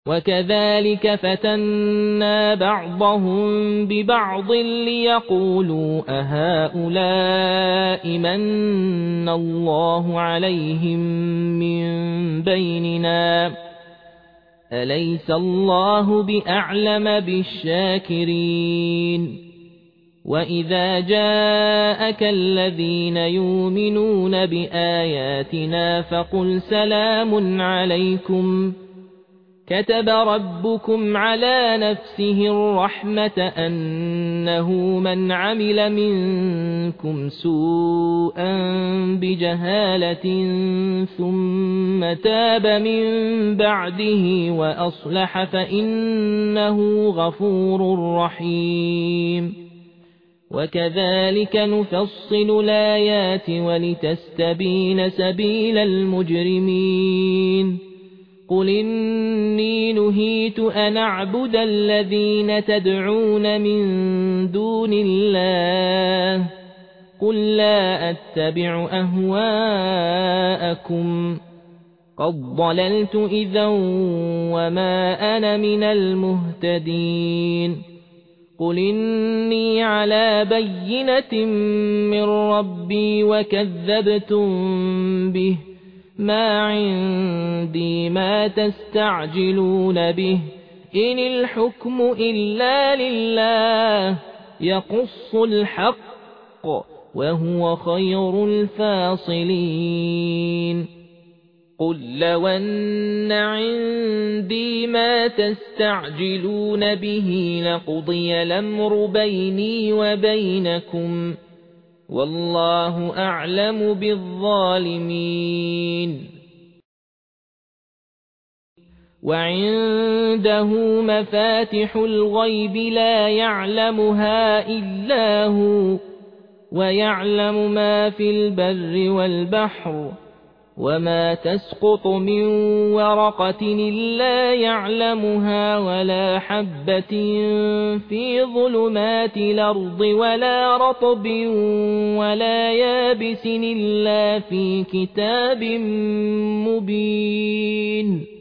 وكذلك فتنا بعضهم ببعض ليقولوا أهؤلاء من الله عليهم من بيننا أليس الله بأعلم بالشاكرين وإذا جاءك الذين يؤمنون بآياتنا فقل سلام عليكم كتب ربكم على نفسه الرحمة أنه من عمل منكم سوءا بجهالة ثم تاب من بعده وأصلح فإنه غفور رحيم وكذلك نفصل الآيات ولتستبين سبيل المجرمين قل إني نهيت أن أعبد الذين تدعون من دون الله قل لا أتبع أهواءكم قد ضللت إذا وما أنا من المهتدين قل إني على بينة من ربي وكذبتم به ما عندي ما تستعجلون به إن الحكم إلا لله يقص الحق وهو خير الفاصلين قل لو أن عندي ما تستعجلون به لقضي الأمر بيني وبينكم والله أعلم بالظالمين وعنده مفاتح الغيب لا يعلمها إلا هو ويعلم ما في البر والبحر وما تسقط من ورقة إلا يعلمها ولا حبة في ظلمات الأرض ولا رطب ولا يابس إلا في كتاب مبين